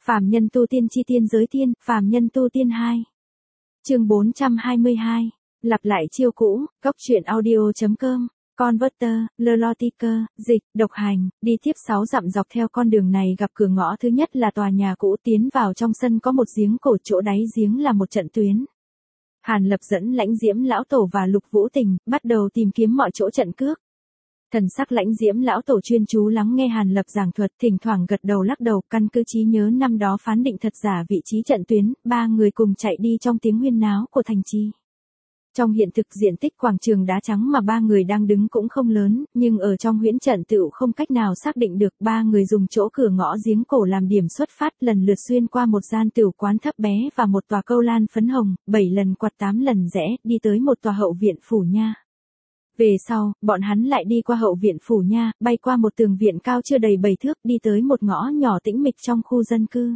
Phàm nhân tu tiên chi tiên giới tiên, phàm nhân tu tiên 2. Chương 422. Lặp lại chiêu cũ, góc truyện audio.com. Converter, Lelotiker, dịch, độc hành, đi tiếp 6 dặm dọc theo con đường này gặp cửa ngõ thứ nhất là tòa nhà cũ, tiến vào trong sân có một giếng cổ, chỗ đáy giếng là một trận tuyến. Hàn Lập dẫn Lãnh Diễm lão tổ và Lục Vũ Tình, bắt đầu tìm kiếm mọi chỗ trận cước. Thần sắc Lãnh Diễm lão tổ chuyên chú lắng nghe Hàn Lập giảng thuật, thỉnh thoảng gật đầu lắc đầu, căn cứ trí nhớ năm đó phán định thật giả vị trí trận tuyến, ba người cùng chạy đi trong tiếng huyên náo của thành trì. Trong hiện thực diện tích quảng trường đá trắng mà ba người đang đứng cũng không lớn, nhưng ở trong huyễn trận tựu không cách nào xác định được. Ba người dùng chỗ cửa ngõ giếng cổ làm điểm xuất phát, lần lượt xuyên qua một gian tửu quán thấp bé và một tòa câu lan phấn hồng, 7 lần quặt 8 lần rẽ, đi tới một tòa hậu viện phủ nha. Về sau, bọn hắn lại đi qua hậu viện phủ nha, bay qua một tường viện cao chưa đầy 7 thước, đi tới một ngõ nhỏ tĩnh mịch trong khu dân cư.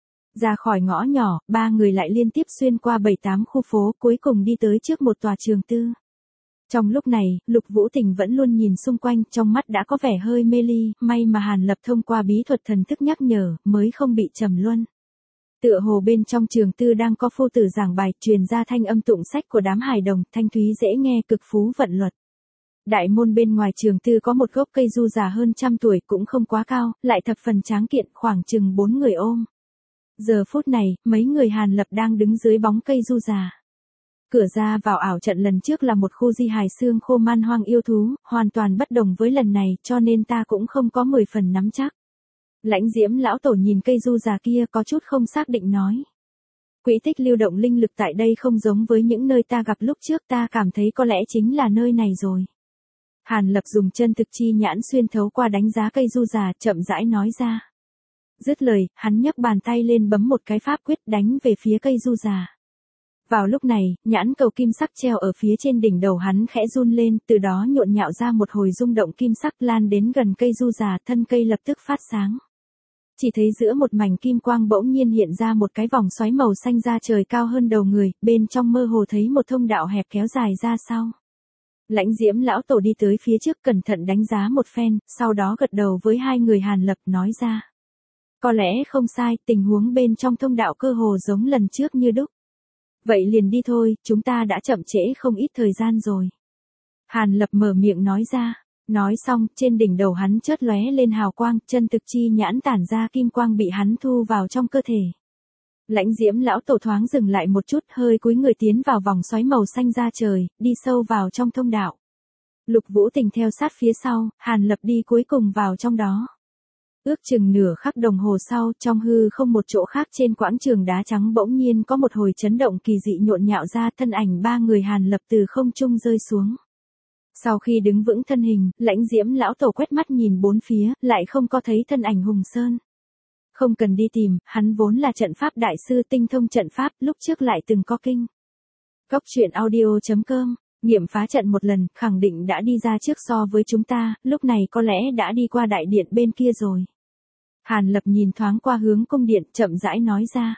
Ra khỏi ngõ nhỏ, ba người lại liên tiếp xuyên qua 7-8 khu phố, cuối cùng đi tới trước một tòa trường tư. Trong lúc này, Lục Vũ Tình vẫn luôn nhìn xung quanh, trong mắt đã có vẻ hơi mê ly, may mà Hàn Lập thông qua bí thuật thần thức nhắc nhở, mới không bị trầm luân. Tựa hồ bên trong trường tư đang có phu tử giảng bài, truyền ra thanh âm tụng sách của đám hài đồng, thanh thúy dễ nghe, cực phú vận luật. Đại môn bên ngoài trường tư có một gốc cây du già hơn 100 tuổi, cũng không quá cao, lại thập phần tráng kiện, khoảng chừng 4 người ôm. Giờ phút này, mấy người Hàn Lập đang đứng dưới bóng cây du già. Cửa ra vào ảo trận lần trước là một khu di hài xương khô man hoang yêu thú, hoàn toàn bất đồng với lần này, cho nên ta cũng không có 10 phần nắm chắc. Lãnh Diễm lão tổ nhìn cây du già kia có chút không xác định nói. Quỹ tích lưu động linh lực tại đây không giống với những nơi ta gặp lúc trước, ta cảm thấy có lẽ chính là nơi này rồi. Hàn Lập dùng chân thực chi nhãn xuyên thấu qua đánh giá cây du già, chậm rãi nói ra. Dứt lời, hắn nhấc bàn tay lên bấm một cái pháp quyết đánh về phía cây du già. Vào lúc này, nhãn cầu kim sắc treo ở phía trên đỉnh đầu hắn khẽ run lên, từ đó nhộn nhạo ra một hồi rung động kim sắc lan đến gần cây du già, thân cây lập tức phát sáng. Chỉ thấy giữa một mảnh kim quang bỗng nhiên hiện ra một cái vòng xoáy màu xanh ra trời cao hơn đầu người, bên trong mơ hồ thấy một thông đạo hẹp kéo dài ra sau. Lãnh Diễm lão tổ đi tới phía trước cẩn thận đánh giá một phen, sau đó gật đầu với hai người Hàn Lập nói ra. Có lẽ không sai, tình huống bên trong thông đạo cơ hồ giống lần trước như đúc. Vậy liền đi thôi, chúng ta đã chậm trễ không ít thời gian rồi. Hàn Lập mở miệng nói ra. Nói xong, trên đỉnh đầu hắn chớp lóe lên hào quang, chân thực chi nhãn tản ra kim quang bị hắn thu vào trong cơ thể. Lãnh Diễm lão tổ thoáng dừng lại một chút, hơi cúi người tiến vào vòng xoáy màu xanh ra trời, đi sâu vào trong thông đạo. Lục Vũ Tình theo sát phía sau, Hàn Lập đi cuối cùng vào trong đó. Ước chừng nửa khắc đồng hồ sau, trong hư không một chỗ khác trên quãng trường đá trắng bỗng nhiên có một hồi chấn động kỳ dị nhộn nhạo ra, thân ảnh ba người Hàn Lập từ không trung rơi xuống. Sau khi đứng vững thân hình, Lãnh Diễm lão tổ quét mắt nhìn bốn phía, lại không có thấy thân ảnh Hùng Sơn. Không cần đi tìm, hắn vốn là trận pháp đại sư tinh thông trận pháp, lúc trước lại từng có kinh. Góc truyện audio.com, nghiệm phá trận một lần, khẳng định đã đi ra trước so với chúng ta, lúc này có lẽ đã đi qua đại điện bên kia rồi. Hàn Lập nhìn thoáng qua hướng cung điện, chậm rãi nói ra.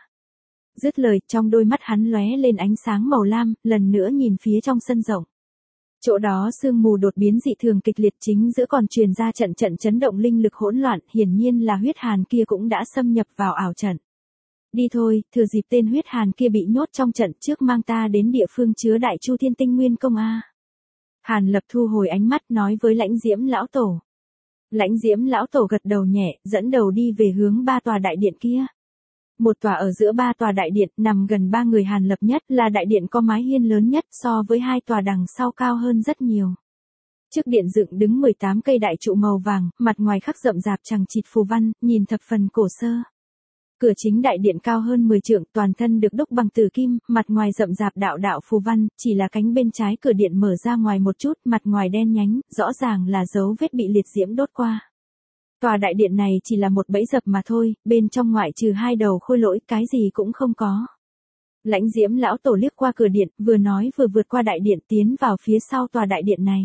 Dứt lời, trong đôi mắt hắn lóe lên ánh sáng màu lam, lần nữa nhìn phía trong sân rộng. Chỗ đó sương mù đột biến dị thường kịch liệt, chính giữa còn truyền ra trận trận chấn động linh lực hỗn loạn, hiển nhiên là huyết hàn kia cũng đã xâm nhập vào ảo trận. Đi thôi, thừa dịp tên huyết hàn kia bị nhốt trong trận trước mang ta đến địa phương chứa đại chu thiên tinh nguyên công a. Hàn Lập thu hồi ánh mắt nói với Lãnh Diễm lão tổ. Lãnh Diễm lão tổ gật đầu nhẹ, dẫn đầu đi về hướng ba tòa đại điện kia. Một tòa ở giữa ba tòa đại điện, nằm gần ba người Hàn Lập nhất, là đại điện có mái hiên lớn nhất, so với hai tòa đằng sau cao hơn rất nhiều. Trước điện dựng đứng 18 cây đại trụ màu vàng, mặt ngoài khắc rậm rạp chằng chịt phù văn, nhìn thập phần cổ xưa. Cửa chính đại điện cao hơn 10 trượng, toàn thân được đúc bằng tử kim, mặt ngoài rậm rạp đạo đạo phù văn, chỉ là cánh bên trái cửa điện mở ra ngoài một chút, mặt ngoài đen nhánh, rõ ràng là dấu vết bị liệt diễm đốt qua. Tòa đại điện này chỉ là một bẫy dập mà thôi, bên trong ngoại trừ hai đầu khôi lỗi, cái gì cũng không có. Lãnh Diễm lão tổ liếc qua cửa điện, vừa nói vừa vượt qua đại điện tiến vào phía sau tòa đại điện này.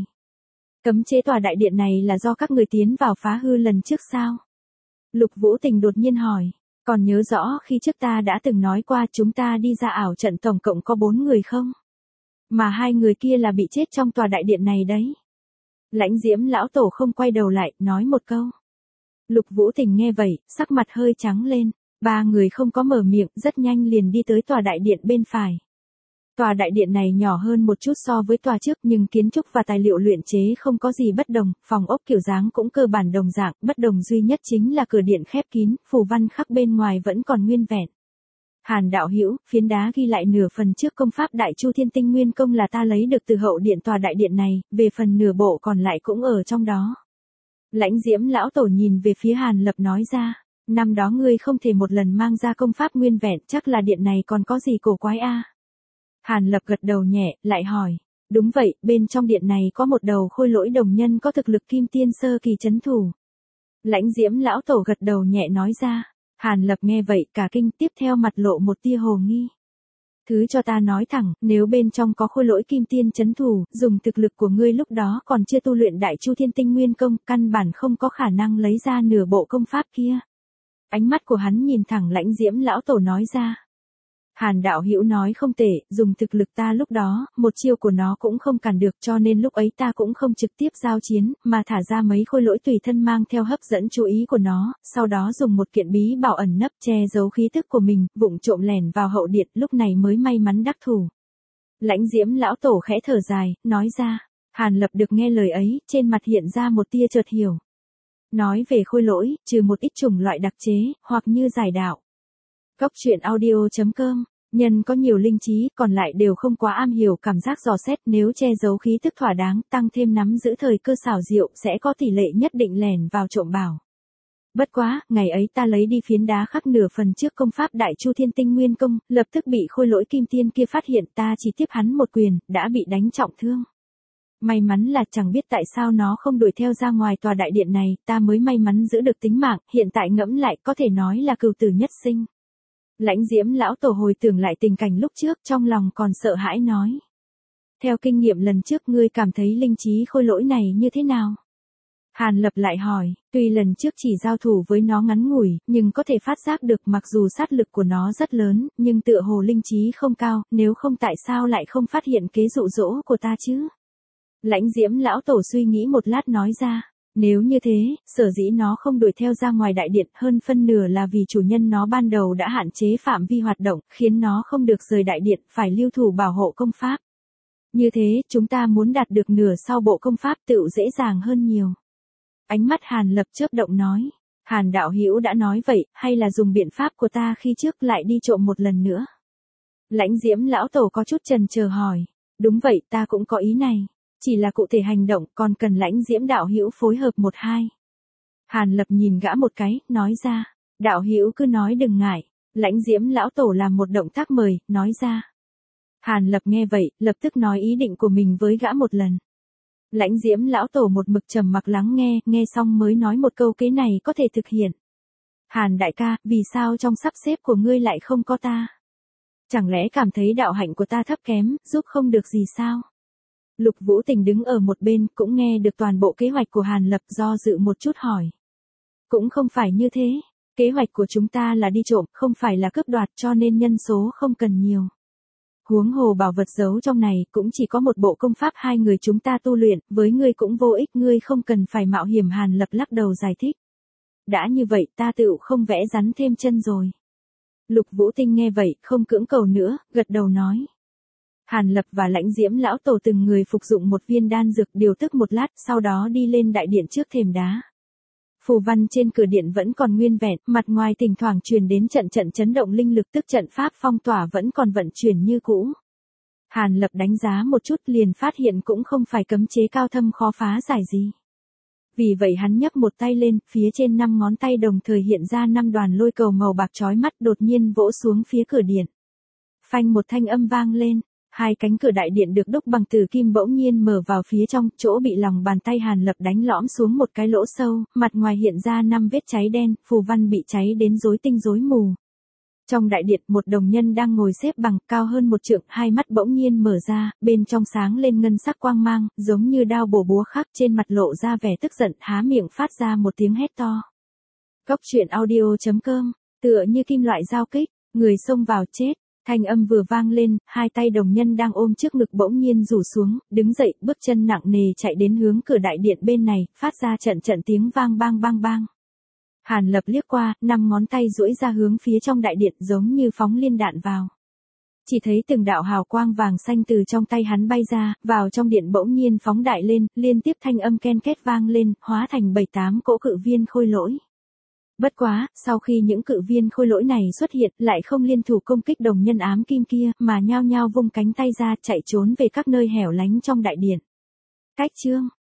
Cấm chế tòa đại điện này là do các người tiến vào phá hư lần trước sao? Lục Vũ Tình đột nhiên hỏi, còn nhớ rõ khi trước ta đã từng nói qua chúng ta đi ra ảo trận tổng cộng có 4 người không? Mà 2 người kia là bị chết trong tòa đại điện này đấy. Lãnh Diễm lão tổ không quay đầu lại, nói một câu. Lục Vũ Tình nghe vậy, sắc mặt hơi trắng lên. Ba người không có mở miệng, rất nhanh liền đi tới tòa đại điện bên phải. Tòa đại điện này nhỏ hơn một chút so với tòa trước nhưng kiến trúc và tài liệu luyện chế không có gì bất đồng, phòng ốc kiểu dáng cũng cơ bản đồng dạng, bất đồng duy nhất chính là cửa điện khép kín, phù văn khắc bên ngoài vẫn còn nguyên vẹn. Hàn đạo hữu, phiến đá ghi lại nửa phần trước công pháp Đại Chu Thiên Tinh Nguyên Công là ta lấy được từ hậu điện tòa đại điện này, về phần nửa bộ còn lại cũng ở trong đó. Lãnh Diễm lão tổ nhìn về phía Hàn Lập nói ra, năm đó ngươi không thể một lần mang ra công pháp nguyên vẹn, chắc là điện này còn có gì cổ quái a? Hàn Lập gật đầu nhẹ, lại hỏi, đúng vậy, bên trong điện này có một đầu khôi lỗi đồng nhân có thực lực kim tiên sơ kỳ chấn thủ. Lãnh Diễm lão tổ gật đầu nhẹ nói ra. Hàn Lập nghe vậy cả kinh, tiếp theo mặt lộ một tia hồ nghi. Thứ cho ta nói thẳng, nếu bên trong có khôi lỗi kim tiên chấn thủ, dùng thực lực của ngươi lúc đó còn chưa tu luyện Đại Chu Thiên Tinh Nguyên Công, căn bản không có khả năng lấy ra nửa bộ công pháp kia. Ánh mắt của hắn nhìn thẳng Lãnh Diễm lão tổ nói ra. Hàn đạo hữu nói không tệ, dùng thực lực ta lúc đó, một chiêu của nó cũng không cản được, cho nên lúc ấy ta cũng không trực tiếp giao chiến, mà thả ra mấy khôi lỗi tùy thân mang theo hấp dẫn chú ý của nó, sau đó dùng một kiện bí bảo ẩn nấp che giấu khí tức của mình, vụng trộm lẻn vào hậu điện, lúc này mới may mắn đắc thủ. Lãnh Diễm lão tổ khẽ thở dài, nói ra. Hàn Lập được nghe lời ấy, trên mặt hiện ra một tia chợt hiểu. Nói về khôi lỗi, trừ một ít chủng loại đặc chế, hoặc như giải đạo. Cốc truyện audio.com, nhân có nhiều linh trí, còn lại đều không quá am hiểu cảm giác dò xét, nếu che giấu khí tức thỏa đáng, tăng thêm nắm giữ thời cơ xảo diệu, sẽ có tỷ lệ nhất định lẻn vào trộm bảo. Bất quá, ngày ấy ta lấy đi phiến đá khắc nửa phần trước công pháp Đại Chu Thiên Tinh Nguyên Công, lập tức bị khôi lỗi kim tiên kia phát hiện, ta chỉ tiếp hắn một quyền, đã bị đánh trọng thương. May mắn là chẳng biết tại sao nó không đuổi theo ra ngoài tòa đại điện này, ta mới may mắn giữ được tính mạng, hiện tại ngẫm lại có thể nói là cừu tử nhất sinh. Lãnh Diễm lão tổ hồi tưởng lại tình cảnh lúc trước, trong lòng còn sợ hãi nói. Theo kinh nghiệm lần trước ngươi cảm thấy linh trí khôi lỗi này như thế nào? Hàn Lập lại hỏi, tuy lần trước chỉ giao thủ với nó ngắn ngủi, nhưng có thể phát giác được mặc dù sát lực của nó rất lớn, nhưng tựa hồ linh trí không cao, nếu không tại sao lại không phát hiện kế dụ dỗ của ta chứ? Lãnh Diễm lão tổ suy nghĩ một lát nói ra. Nếu như thế, sở dĩ nó không đuổi theo ra ngoài đại điện, hơn phân nửa là vì chủ nhân nó ban đầu đã hạn chế phạm vi hoạt động, khiến nó không được rời đại điện, phải lưu thủ bảo hộ công pháp. Như thế, chúng ta muốn đạt được nửa sau bộ công pháp tựu dễ dàng hơn nhiều. Ánh mắt Hàn Lập chớp động nói, Hàn đạo hữu đã nói vậy, hay là dùng biện pháp của ta khi trước lại đi trộm một lần nữa? Lãnh Diễm lão tổ có chút chần chờ hỏi, đúng vậy, ta cũng có ý này. Chỉ là cụ thể hành động còn cần Lãnh Diễm đạo hữu phối hợp một hai. Hàn Lập nhìn gã một cái, nói ra, đạo hữu cứ nói đừng ngại. Lãnh Diễm lão tổ làm một động tác mời, nói ra. Hàn Lập nghe vậy, lập tức nói ý định của mình với gã một lần. Lãnh Diễm lão tổ một mực trầm mặc lắng nghe, nghe xong mới nói một câu kế này có thể thực hiện. Hàn đại ca, vì sao trong sắp xếp của ngươi lại không có ta? Chẳng lẽ cảm thấy đạo hạnh của ta thấp kém, giúp không được gì sao? Lục Vũ Tình đứng ở một bên, cũng nghe được toàn bộ kế hoạch của Hàn Lập, do dự một chút hỏi. Cũng không phải như thế, kế hoạch của chúng ta là đi trộm, không phải là cướp đoạt, cho nên nhân số không cần nhiều. Huống hồ bảo vật giấu trong này, cũng chỉ có một bộ công pháp hai người chúng ta tu luyện, với ngươi cũng vô ích, ngươi không cần phải mạo hiểm. Hàn Lập lắc đầu giải thích. Đã như vậy ta tựu không vẽ rắn thêm chân rồi. Lục Vũ Tinh nghe vậy, không cưỡng cầu nữa, gật đầu nói. Hàn Lập và Lãnh Diễm lão tổ từng người phục dụng một viên đan dược, điều tức một lát, sau đó đi lên đại điện trước thềm đá. Phù văn trên cửa điện vẫn còn nguyên vẹn, mặt ngoài thỉnh thoảng truyền đến trận trận chấn động linh lực, tức trận pháp phong tỏa vẫn còn vận chuyển như cũ. Hàn Lập đánh giá một chút liền phát hiện cũng không phải cấm chế cao thâm khó phá giải gì. Vì vậy hắn nhấc một tay lên, phía trên 5 ngón tay đồng thời hiện ra 5 đoàn lôi cầu màu bạc chói mắt, đột nhiên vỗ xuống phía cửa điện. Phanh, một thanh âm vang lên. Hai cánh cửa đại điện được đúc bằng tử kim bỗng nhiên mở vào phía trong, chỗ bị lòng bàn tay Hàn Lập đánh lõm xuống một cái lỗ sâu, mặt ngoài hiện ra 5 vết cháy đen, phù văn bị cháy đến rối tinh rối mù. Trong đại điện, một đồng nhân đang ngồi xếp bằng, cao hơn 1 trượng, hai mắt bỗng nhiên mở ra, bên trong sáng lên ngân sắc quang mang, giống như đao bổ búa khắc, trên mặt lộ ra vẻ tức giận, há miệng phát ra một tiếng hét to. Cốc truyện audio.com, tựa như kim loại giao kích, người xông vào chết. Thanh âm vừa vang lên, hai tay đồng nhân đang ôm trước ngực bỗng nhiên rủ xuống, đứng dậy, bước chân nặng nề chạy đến hướng cửa đại điện bên này, phát ra trận trận tiếng vang bang bang bang. Hàn Lập liếc qua, 5 ngón tay duỗi ra hướng phía trong đại điện giống như phóng liên đạn vào. Chỉ thấy từng đạo hào quang vàng xanh từ trong tay hắn bay ra, vào trong điện bỗng nhiên phóng đại lên, liên tiếp thanh âm ken két vang lên, hóa thành 7-8 cỗ cự viên khôi lỗi. Bất quá, sau khi những cự viên khôi lỗi này xuất hiện, lại không liên thủ công kích đồng nhân ám kim kia, mà nhao nhao vung cánh tay ra chạy trốn về các nơi hẻo lánh trong đại điện. Cách chương